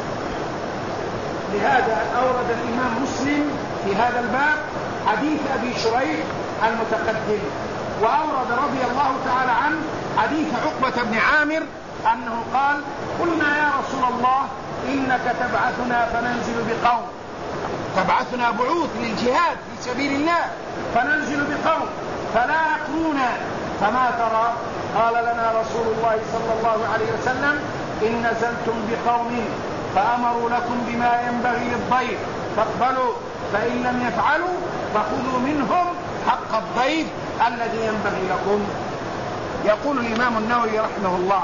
لهذا أورد الإمام مسلم في هذا الباب حديث أبي شريح المتقدم، وأورد رضي الله تعالى عنه حديث عقبة بن عامر أنه قال: قلنا يا رسول الله إنك تبعثنا فننزل بقوم، تبعثنا بعوث للجهاد في سبيل الله، فننزل بقوم فلا يقرونا، فما ترى؟ قال لنا رسول الله صلى الله عليه وسلم: إن نزلتم بقوم فأمروا لكم بما ينبغي للضيف فاقبلوا، فإن لم يفعلوا فخذوا منهم حق الضيف الذي ينبغي لكم. يقول الإمام النووي رحمه الله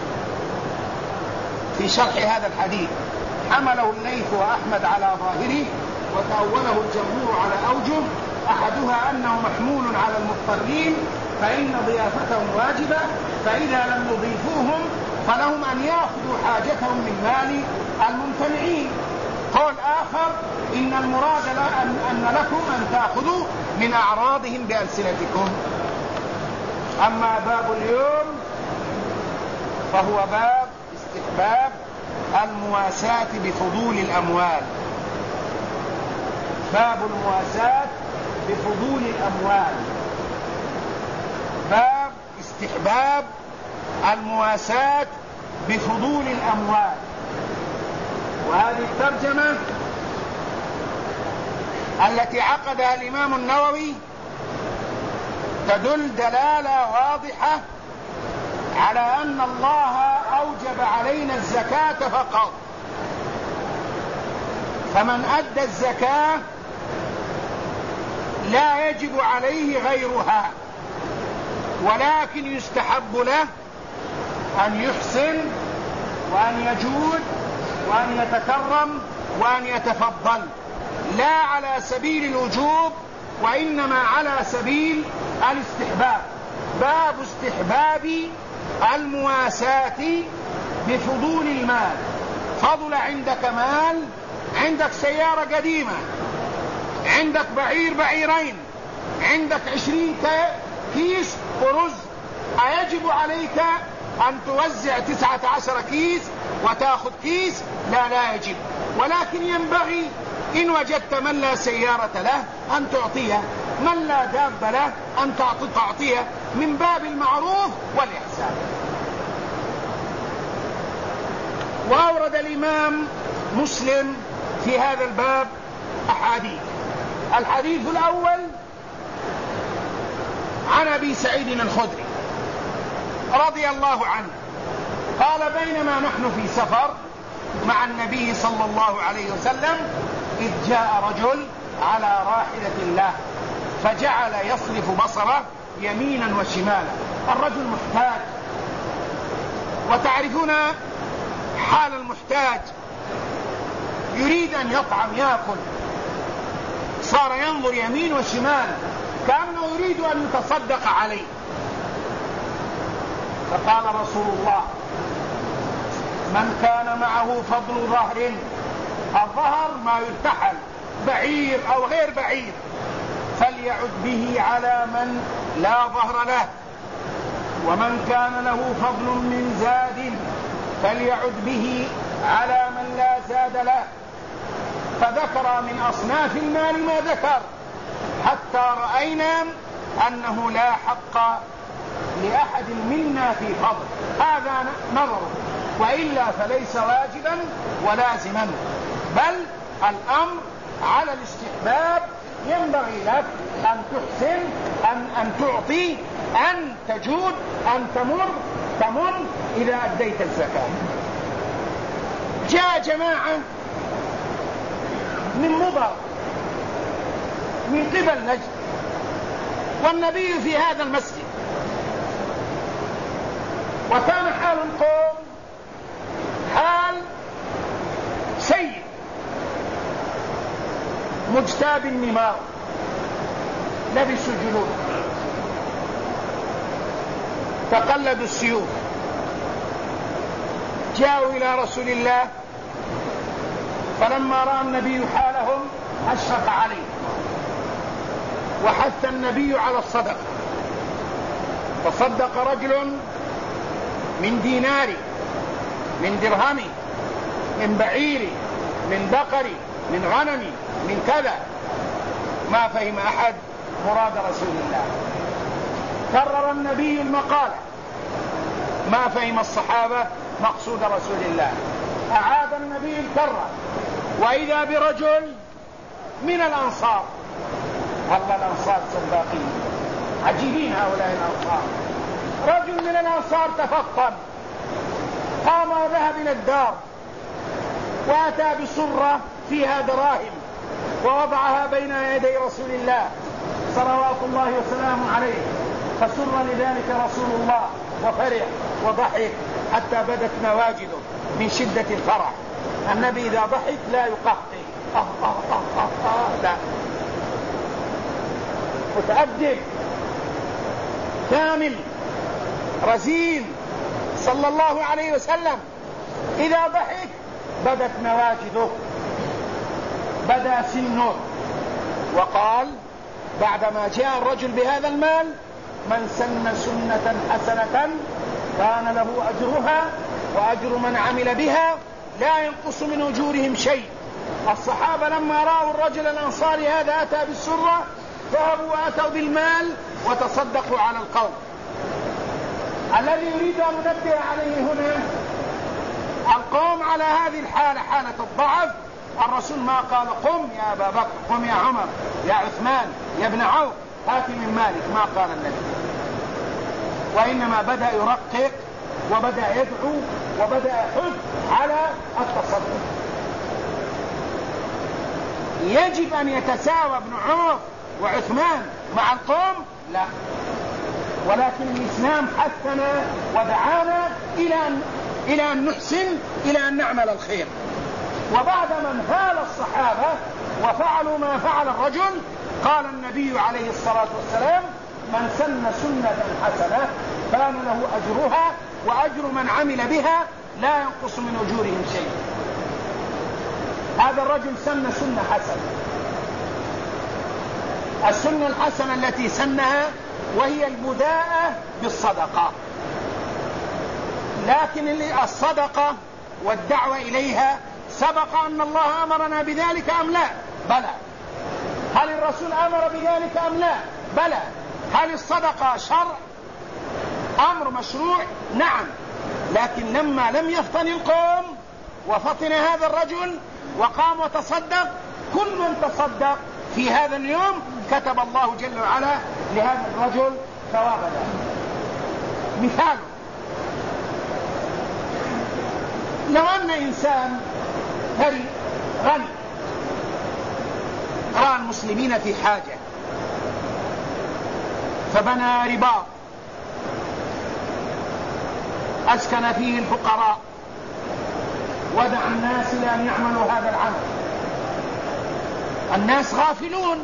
في شرح هذا الحديث: حمله الليث وأحمد على ظاهره، وتأوله الجمهور على أوجه، أحدها أنه محمول على المضطرين فإن ضيافتهم واجبة، فإذا لم يضيفوهم فلهم أن يأخذوا حاجتهم من مال الممتنعين. قول آخر: إن المراد أن لكم أن تأخذوا من أعراضهم بألسنتكم. أما باب اليوم فهو باب استحباب المواساة بفضول الأموال. باب المواساة بفضول الأموال، باب استحباب المواساة بفضول الأموال. وهذه الترجمة التي عقدها الإمام النووي تدل دلالة واضحة على أن الله أوجب علينا الزكاة فقط، فمن أدى الزكاة لا يجب عليه غيرها، ولكن يستحب له أن يحسن وأن يجود وأن يتكرم وأن يتفضل، لا على سبيل الوجوب وإنما على سبيل الاستحباب. باب استحباب المواساة بفضول المال. فضل عندك مال، عندك سيارة قديمة، عندك بعيرين، عندك 20 كيس ورز، أيجب عليك أن توزع 19 كيس وتأخذ كيس؟ لا يجب، ولكن ينبغي إن وجدت من لا سيارة له أن تعطيه، من لا دابة له أن تعطيه، من باب المعروف والإحسان. وأورد الإمام مسلم في هذا الباب أحاديث. الحديث الأول عن أبي سعيد الخدري رضي الله عنه قال: بينما نحن في سفر مع النبي صلى الله عليه وسلم إذ جاء رجل على راحلة له فجعل يصرف بصره يمينا وشمالا. الرجل محتاج، وتعرفون حال المحتاج، يريد أن يطعم يأكل، صار ينظر يمين وشمال كأنه يريد أن يتصدق عليه. فقال رسول الله: من كان معه فضل ظهر، الظهر ما يرتحل، بعير أو غير بعير، فليعد به على من لا ظهر له، ومن كان له فضل من زاد فليعد به على من لا زاد له. فذكر من أصناف المال ما ذكر حتى رأينا أنه لا حق لأحد منا في فضل، هذا نظر، وإلا فليس واجبا ولازما، بل الأمر على الاستحباب. ينبغي لك أن تحسن، أن تعطي، أن تجود، أن تمر إذا أديت الزكاة. جاء جماعة من مضر من قبل نجد، والنبي في هذا المسجد، وكان حال القوم حال سيء مجتاب النمار، لبسوا جلود، تقلدوا السيوف، جاءوا إلى رسول الله، فلما رأى النبي حالهم أشفق عليه، وحث النبي على الصدقة، فصدق رجل من ديناري، من درهمي، من بعيري، من بقري، من غنمي، من كذا. ما فهم أحد مراد رسول الله. كرر النبي المقالة ما فهم الصحابة مقصود رسول الله. أعاد النبي الكرة، وإذا برجل من الأنصار. والله الأنصار سباقين عجيبين هؤلاء الأنصار. رجل من الأنصار تفطن، قام وذهب إلى الدار وأتى بصرة فيها دراهم ووضعها بين يدي رسول الله صلوات الله وسلامه عليه، فسر لذلك رسول الله وفرح وضحك حتى بدت نواجذه من شدة الفرح. النبي إذا ضحك لا يقهقه، لا، متأدب كامل رزين صلى الله عليه وسلم. إذا ضحك بدت نواجذه، بدا سنه، وقال بعدما جاء الرجل بهذا المال: من سن سنة حسنة كان له أجرها وأجر من عمل بها لا ينقص من أجورهم شيء. الصحابة لما رأوا الرجل الأنصاري هذا أتى بالسرة ذهبوا وأتوا بالمال وتصدقوا على القوم. الذي يريد أن ننبه عليه هنا القوم على هذه الحالة، حالة الضعف. الرسول ما قال قم يا أبا بكر، قم يا عمر، يا عثمان، يا ابن عوف، هات من مالك، ما قال النبي، وإنما بدأ يرقق وبدأ يدعو وبدأ يحث على التصدق. يجب أن يتساوى ابن عوف وعثمان مع القوم؟ لا، ولكن الإسلام حثنا ودعانا إلى أن نحسن، إلى أن نعمل الخير. وبعد من هال الصحابة وفعلوا ما فعل الرجل، قال النبي عليه الصلاة والسلام: من سن سنة حسنة كان له أجرها وأجر من عمل بها لا ينقص من أجورهم شيء. هذا الرجل سن سنة حسنة. السنة الحسنة التي سنها وهي البداءة بالصدقة، لكن الصدقة والدعوة إليها سبق أن الله أمرنا بذلك أم لا؟ بلى. هل الرسول أمر بذلك أم لا؟ بلى. هل الصدقة شرع أمر مشروع؟ نعم. لكن لما لم يفطن القوم وفطن هذا الرجل وقام وتصدق، كل من تصدق في هذا اليوم كتب الله جل وعلا لهذا الرجل ثواب ذلك. مثال: لو أن إنسان ثري غني رأى المسلمين في حاجة فبنى رباط أسكن فيه الفقراء ودعا الناس إلى أن يعملوا هذا العمل. الناس غافلون،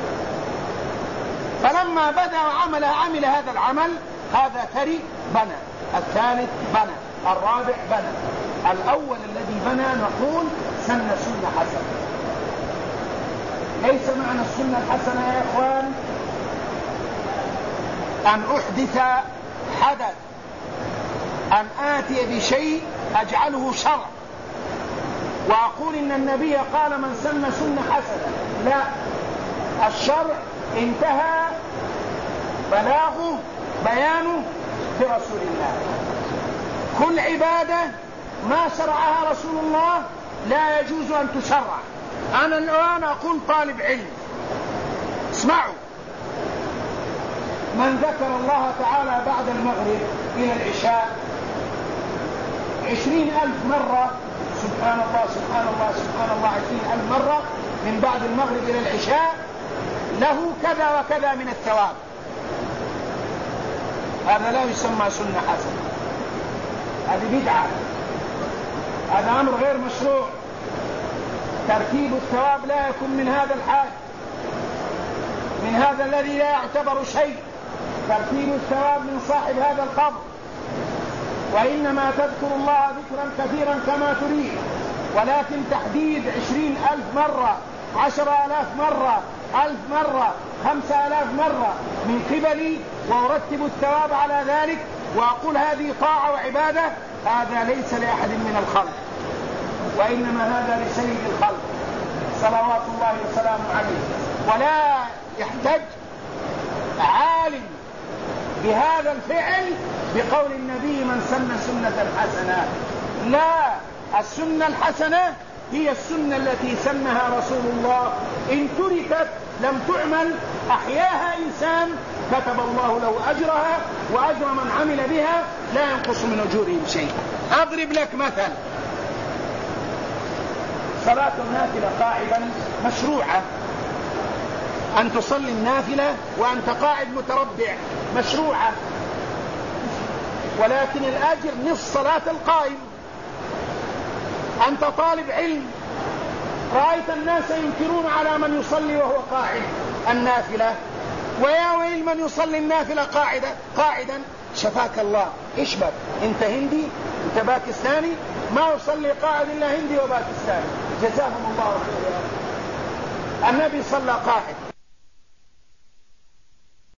فلما بدأ عمل هذا العمل، هذا ثري بنى، الثالث بنى، الرابع بنى. الأول الذي بنى نقول سن سنة حسنة. ليس معنى السنة الحسنة يا إخوان أن أحدث حدث، أن آتي بشيء أجعله شرع وأقول إن النبي قال من سن سنة حسنة. لا، الشرع انتهى بلاغه بيانه برسول الله. كل عبادة ما شرعها رسول الله لا يجوز أن تشرع. أنا الآن أقول طالب علم، اسمعوا: من ذكر الله تعالى بعد المغرب إلى العشاء 20,000 مرة، سبحان الله سبحان الله سبحان الله 20,000 مرة من بعد المغرب إلى العشاء، له كذا وكذا من الثواب. هذا لا يسمى سنة حسنة، هذه بدعة، هذا أمر غير مشروع. ترتيب الثواب لا يكون من هذا الحال، من هذا الذي لا يعتبر شيء. ترتيب الثواب من صاحب هذا القبر، وإنما تذكر الله ذكرا كثيرا كما تريد، ولكن تحديد 20,000 مرة، 10,000 مرة، 1000 مرة، 5,000 مرة من قبلي، وأرتب الثواب على ذلك وأقول هذه طاعة وعبادة، هذا ليس لأحد من الخلق، وإنما هذا لسيد الخلق صلوات الله وسلامه عليه. ولا يحتج عالم بهذا الفعل بقول النبي من سن سنة حسنة. لا، السنة الحسنة هي السنة التي سنها رسول الله، إن تركت لم تعمل أحياها إنسان كتب الله له أجرها وأجر من عمل بها لا ينقص من أجورهم شيء. أضرب لك مثل، صلاة النافلة قاعدا مشروعة، أن تصلي النافلة وأنت قاعد متربع مشروعة، ولكن الأجر نصف صلاة القائم. أنت طالب علم، رأيت الناس ينكرون على من يصلي وهو قاعد النافلة، ويا ويل من يصلي النافلة قاعدا. شفاك الله، إيش بك؟ أنت هندي؟ أنت باكستاني؟ ما يصلي قاعد إلا هندي وباكستاني، جزاهم الله خيرا. النبي صلى قاعد،